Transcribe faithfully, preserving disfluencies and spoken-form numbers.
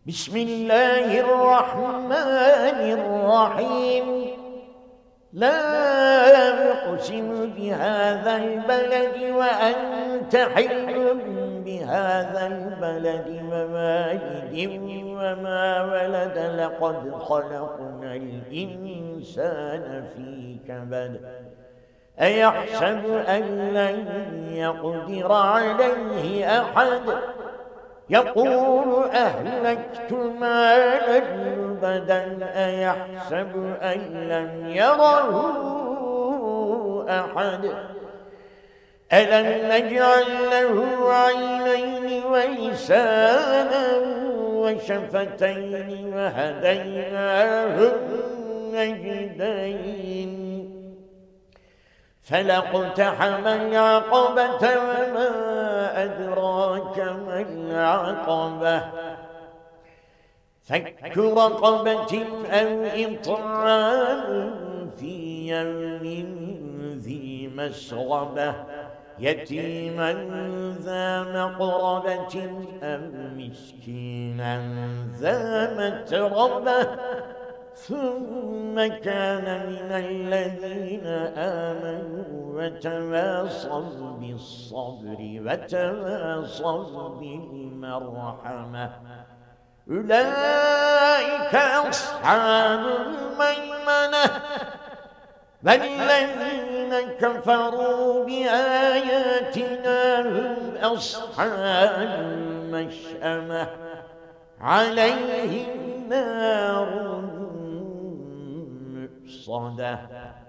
بسم الله الرحمن الرحيم. لا أقسم بهذا البلد وأنت حل بهذا البلد ووالد وما ولد لقد خلقنا الإنسان في كبد أيحسب أن لن يقدر عليه أحد يقول أهلكت مالا لبدا أيحسب أن لم يره أحد ألم نجعل له عينين ولسانا وشفتين وهديناه النجدين فلاقتحم العقبة وما أدراك ما العقبة فك رقبة أو إطعام في يوم ذي مسغبة يتيما ذا مقربة أو مسكينا ذا متربة ثم كان من الذين آمنوا وتواصوا بالصبر وتواصوا بالمرحمة أولئك أصحاب الميمنة والذين كفروا بآياتنا هم أصحاب المشأمة عليهم نار مؤصدة.